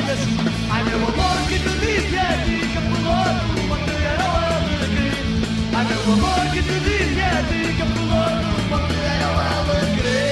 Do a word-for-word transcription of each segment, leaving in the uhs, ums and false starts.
Ai meu amor que te dizia, fica por outro, quando era o alegre. Ai meu amor que te dizia, fica por outro, quando era o alegre.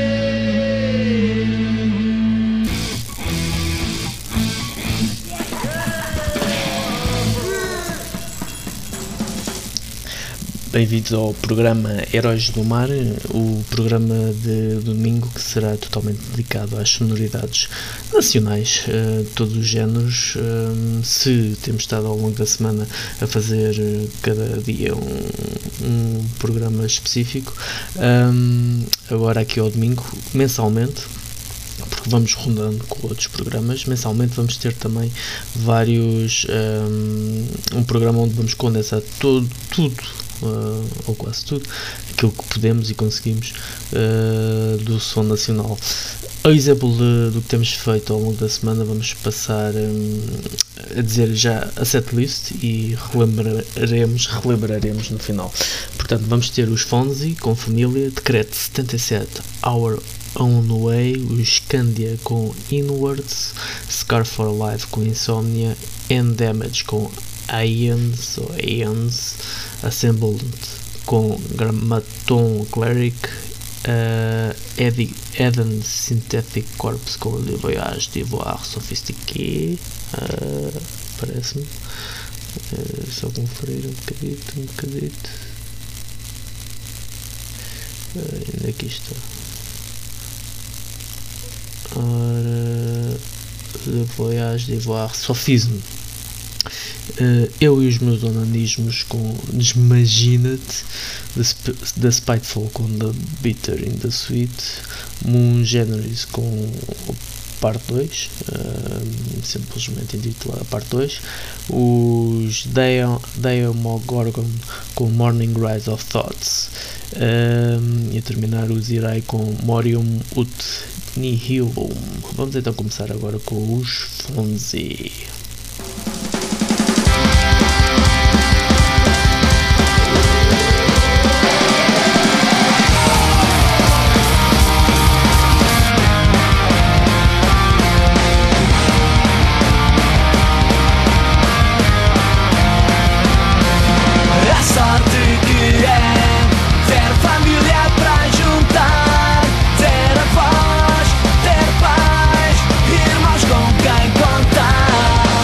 Bem-vindos ao programa Heróis do Mar, o programa de domingo que será totalmente dedicado às sonoridades nacionais uh, de todos os géneros. Uh, se temos estado ao longo da semana a fazer uh, cada dia um, um programa específico, um, agora aqui ao domingo, mensalmente, porque vamos rondando com outros programas, mensalmente vamos ter também vários, um, um programa onde vamos condensar todo, tudo, uh, ou quase tudo, aquilo que podemos e conseguimos uh, do som nacional. Ao exemplo de, do que temos feito ao longo da semana, vamos passar um, a dizer já a setlist e relembraremos, relembraremos no final. Portanto, vamos ter os Fonzi com Família, Decreto setenta e sete, Our Own Way, o Scandia com Inwards, Scar for Life com Insomnia, End Damage com Aeons ou Aeons, Assembled com Grammaton Cleric, uh, Edi, Eden Synthetic Corpse com Le Voyage d'Ivoire Sophistiqué, uh, parece-me, uh, só conferir um bocadito, um bocadito, uh, ainda aqui está. Ora, Le Voyage d'Ivoire Sophisme. Uh, eu e os meus onanismos com Desmagina-te, The Spiteful com The Bitter in the Sweet, Moon Generis com parte dois, uh, simplesmente intitulada parte dois, os Demogorgon com Morning Rise of Thoughts, uh, e a terminar os Irai com Morium Ut Nihilum. Vamos então começar agora com os Fonzi. Ter paz, irmãos com quem contar.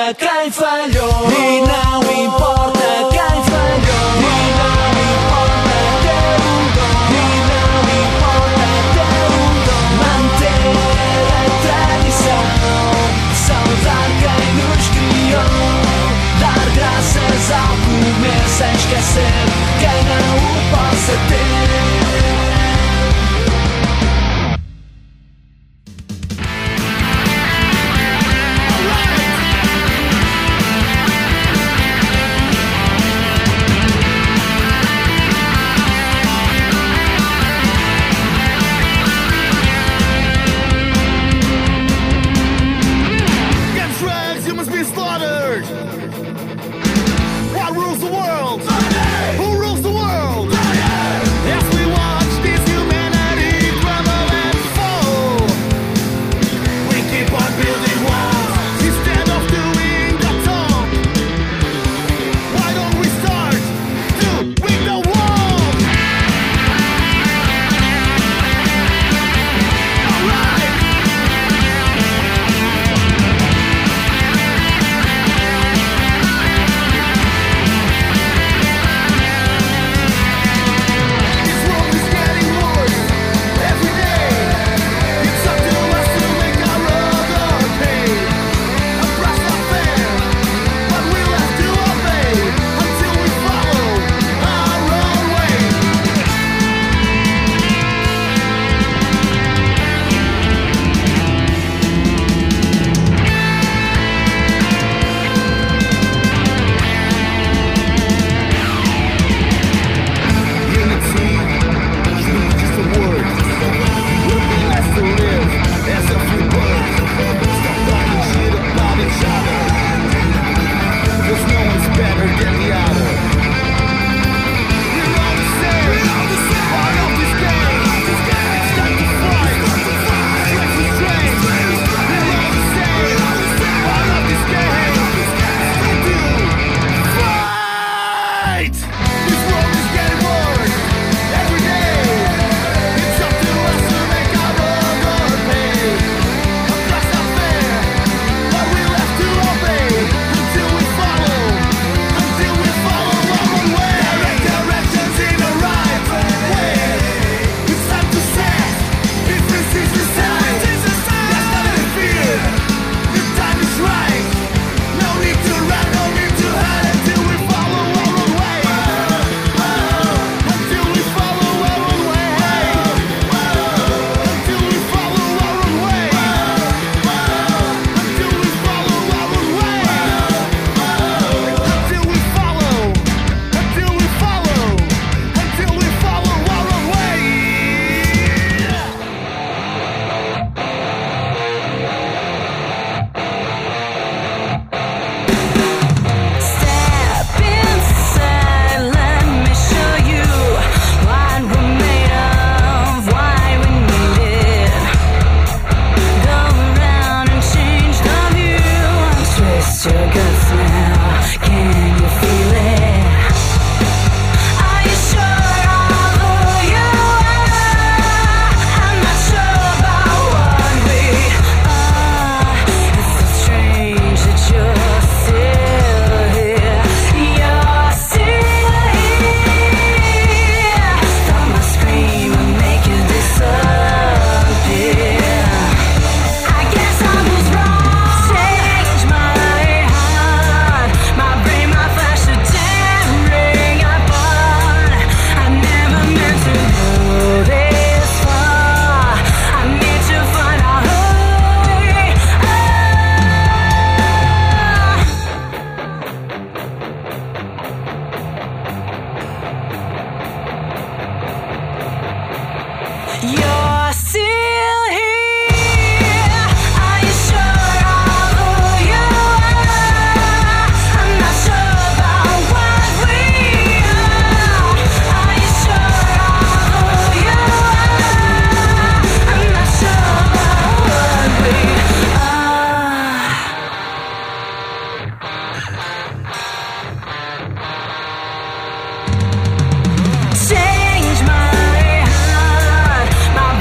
quem falhou. E não importa quem falhou. E não importa ter um dom. E não importa ter um dom. Manter a tradição, saudar quem nos criou. Dar graças ao comer sem esquecer quem não o possa ter. Change my heart, my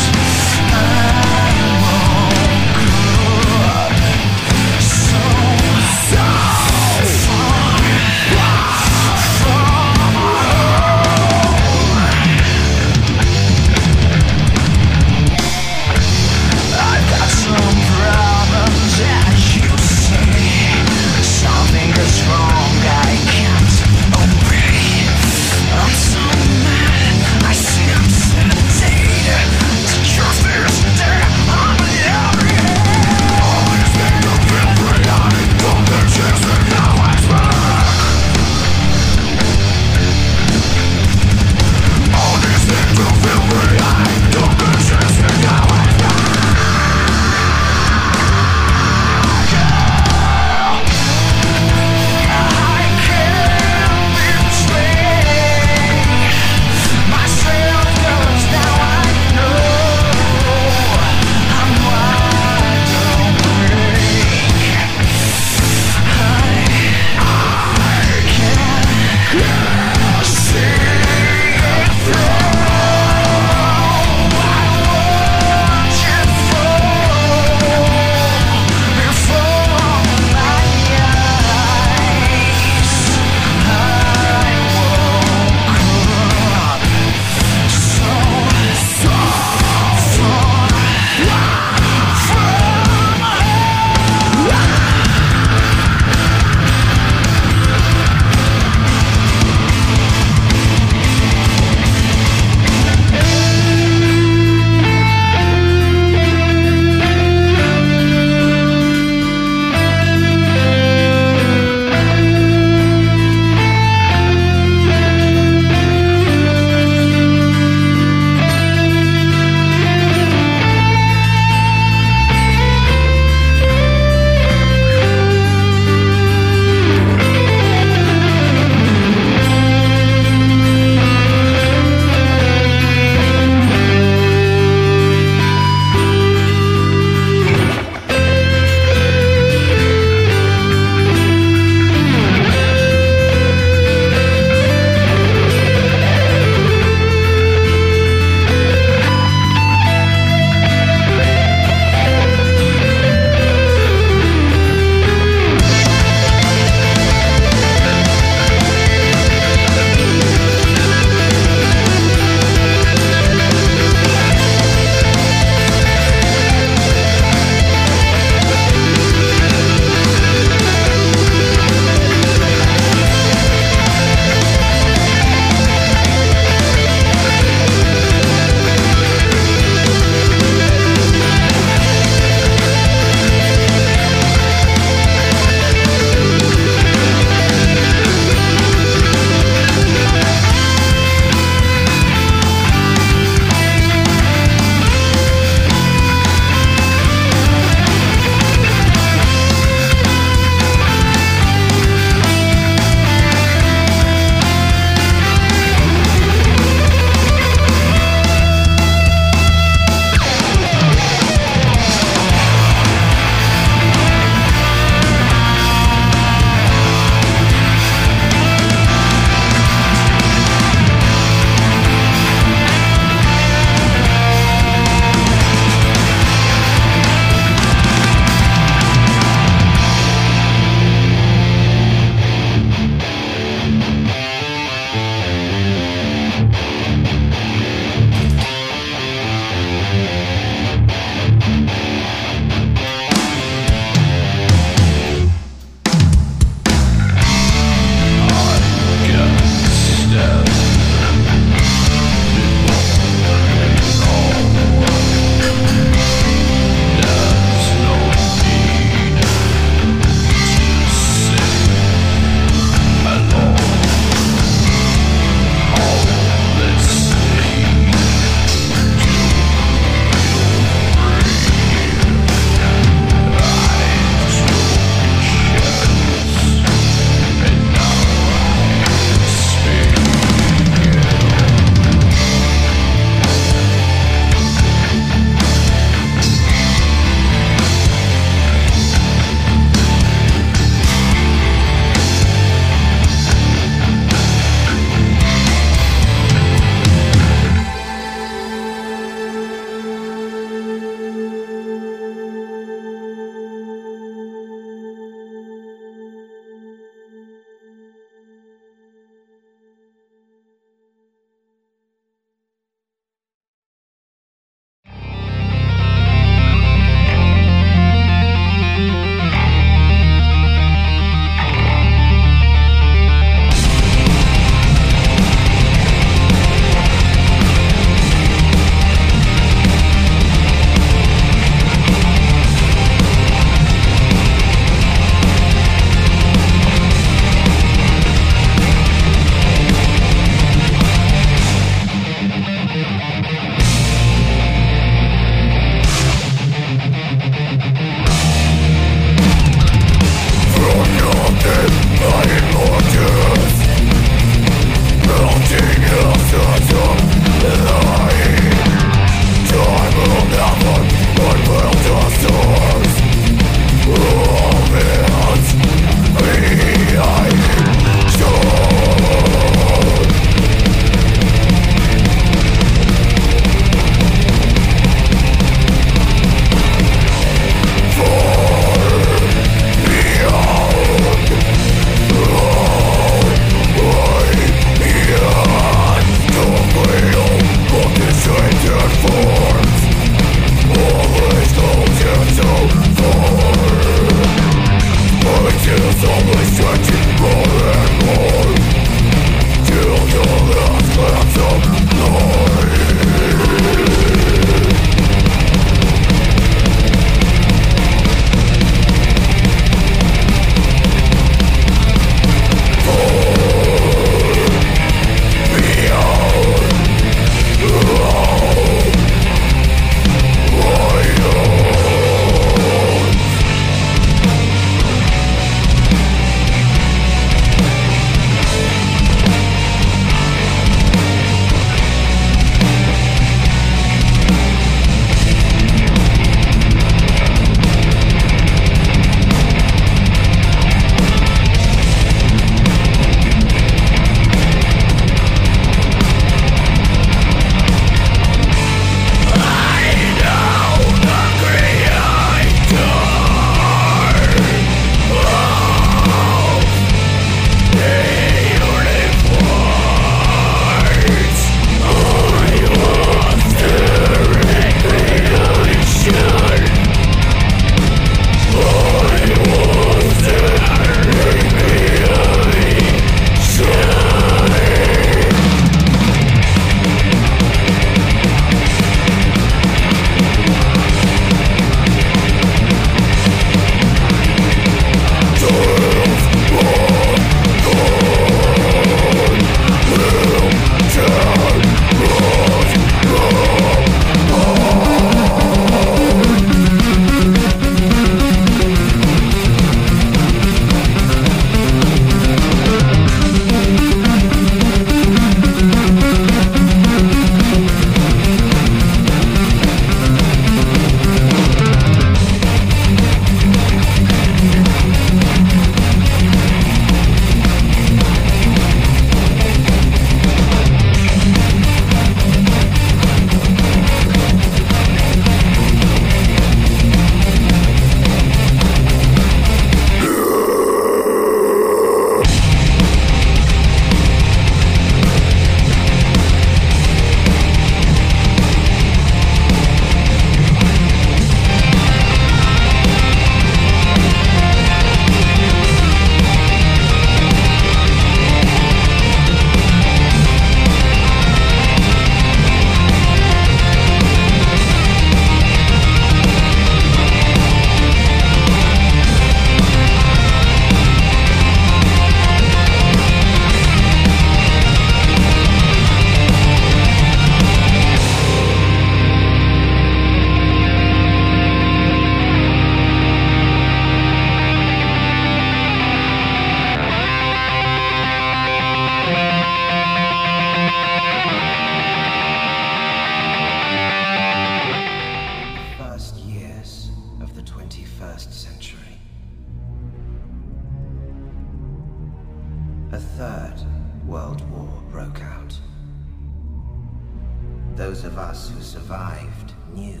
those of us who survived knew.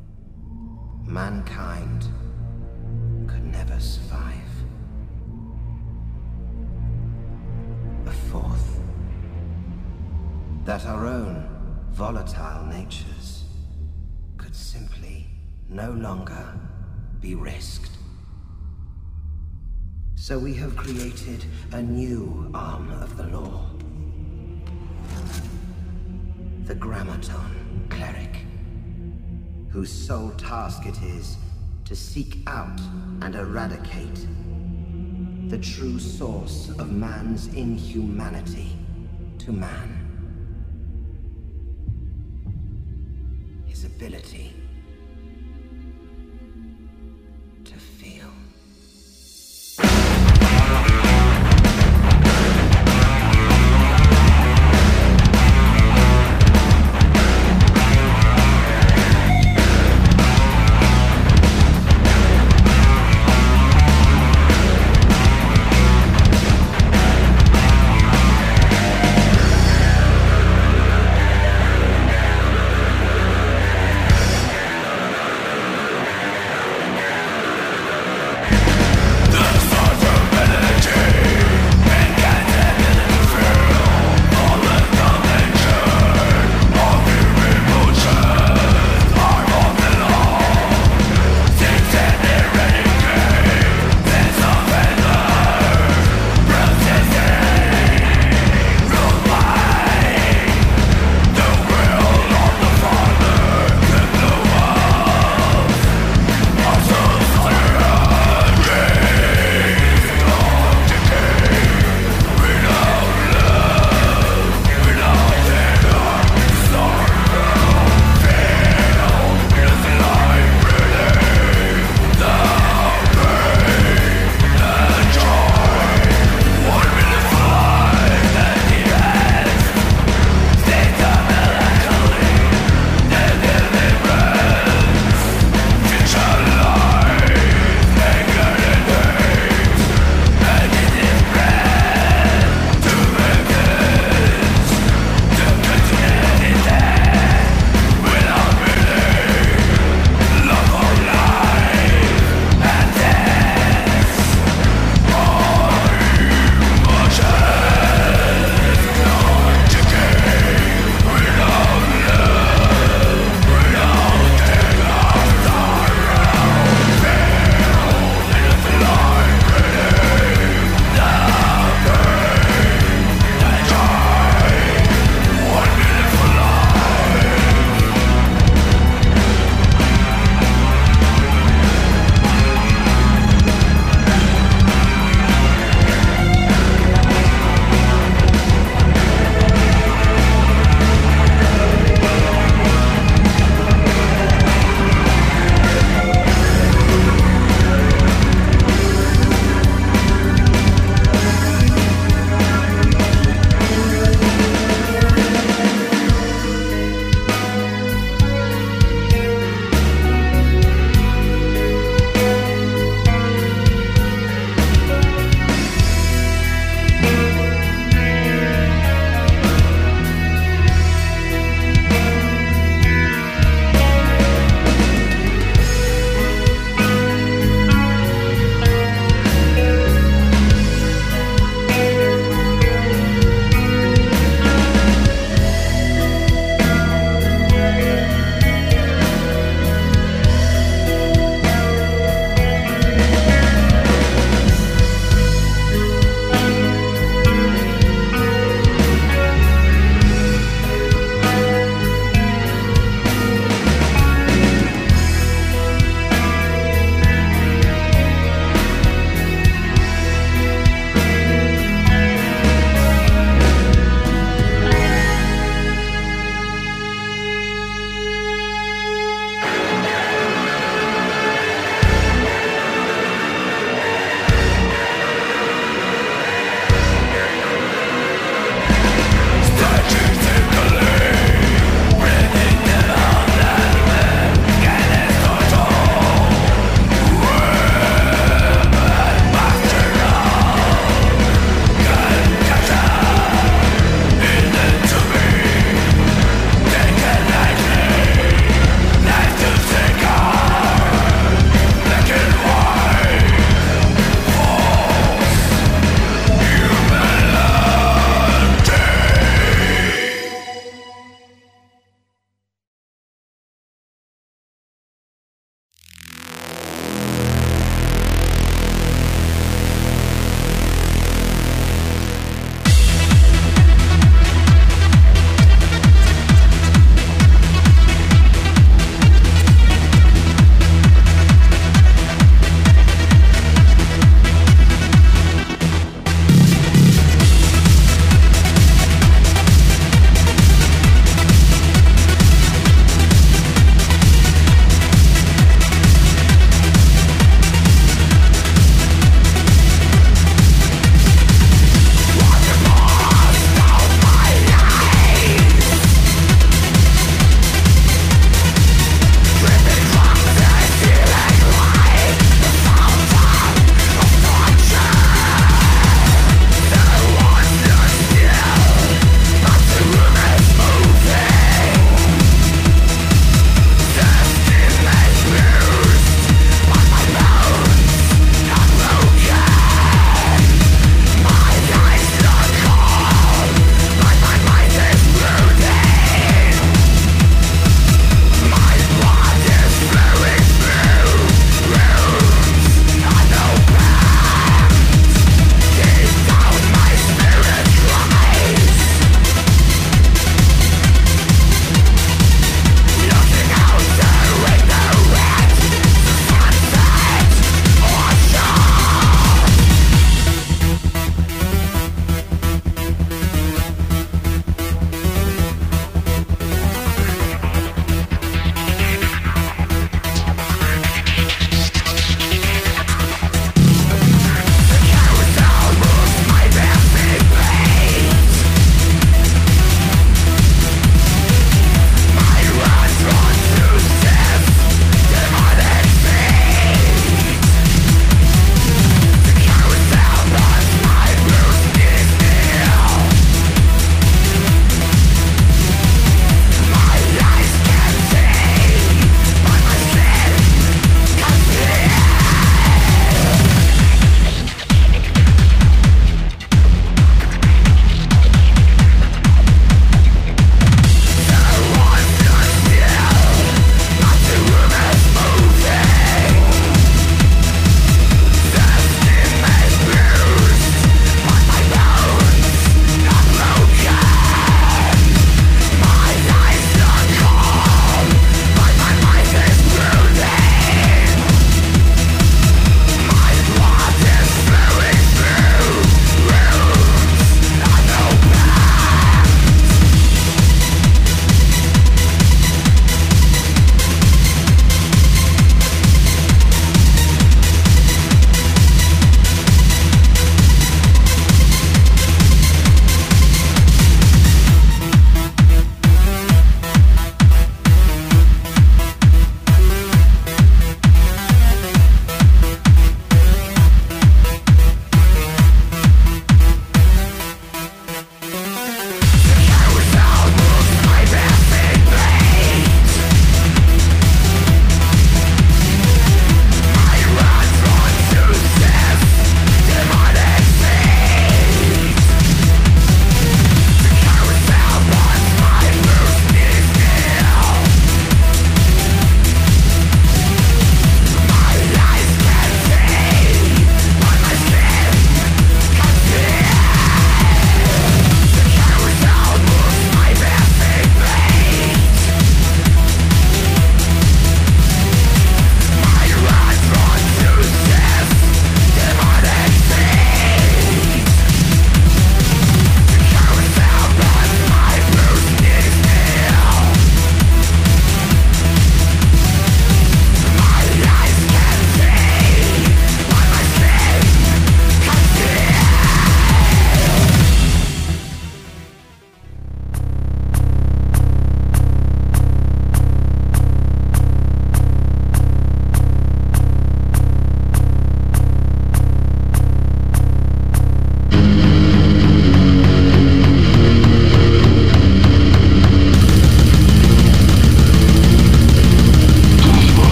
Mankind could never survive. A fourth, that our own volatile natures could simply no longer be risked. So we have created a new arm of the law. The Grammaton Cleric, whose sole task it is to seek out and eradicate the true source of man's inhumanity to man. His ability to feel.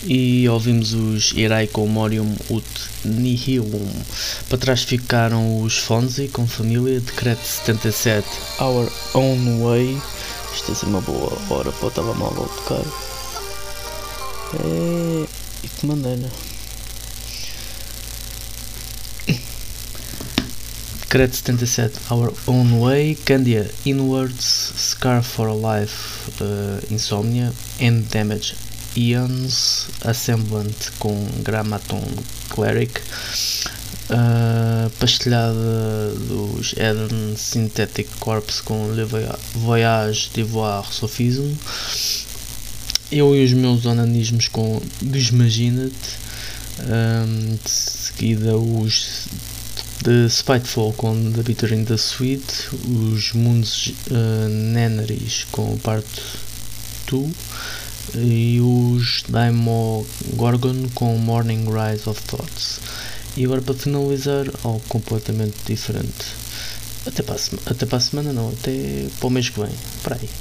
E ouvimos os Irai com Morium ut Nihilum. Para trás ficaram os Fonzi com Família, Decreto setenta e sete, Our Own Way. Isto é uma boa hora para o telemóvel tocar. É... E que maneira. Decreto setenta e sete, Our Own Way, Candia, Inwards, Scar for a Life, uh, Insomnia, End Damage, Eons, Assemblant com Grammaton Cleric, uh, pastelhada dos Eden Synthetic Corpse com Le Voyage d'Ivoire Sophisme, eu e os meus onanismos com Desmagina-te, um, de seguida os The Spiteful com The Bitter in the Sweet, os Moons uh, Nenaries com Part dois e os Daimo Gorgon com Morning Rise of Thoughts. E agora para finalizar, algo completamente diferente. Até para a, sema- até para a semana não, até para o mês que vem. Para aí.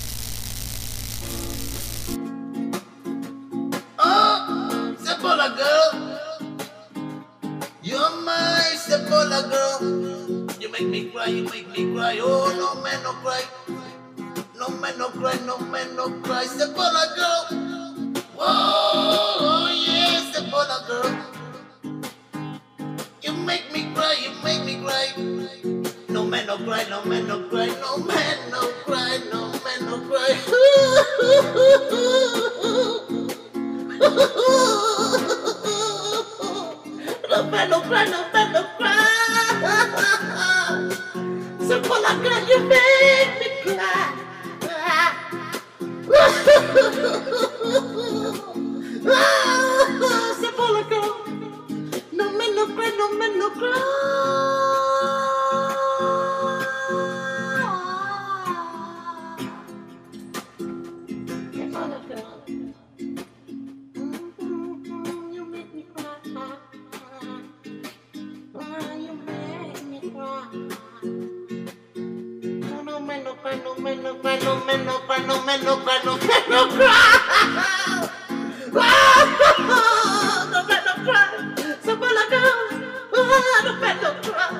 Oh, Sebola girl, you're my Sebola girl. You make me cry, you make me cry. Oh, no man, no cry. No man, no cry, no man, no cry. Sebola girl. Whoa, oh yeah, Sebola girl. You make me cry, you make me cry. No man, no cry, no man, no cry. No man, no cry, no man, no cry. No man, no cry, no man, no cry. Sebola girl, you make me cry. Sebola girl, no man, no cry, no man, no cry. Sebola girl, mm-hmm, you make me cry. Oh, you make me cry. No, no man, no cry, no man, no cry, no man, no cry, no man, no cry, no man, no cry. No man, no cry. Sebola girl, no man, no cry.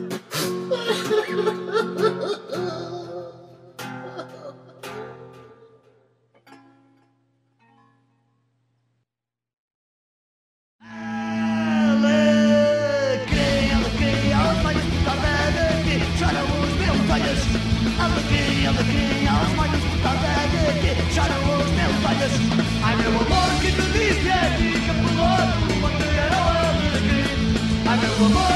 I know a lot of people these days, you can pull up, but they are all the I know a lot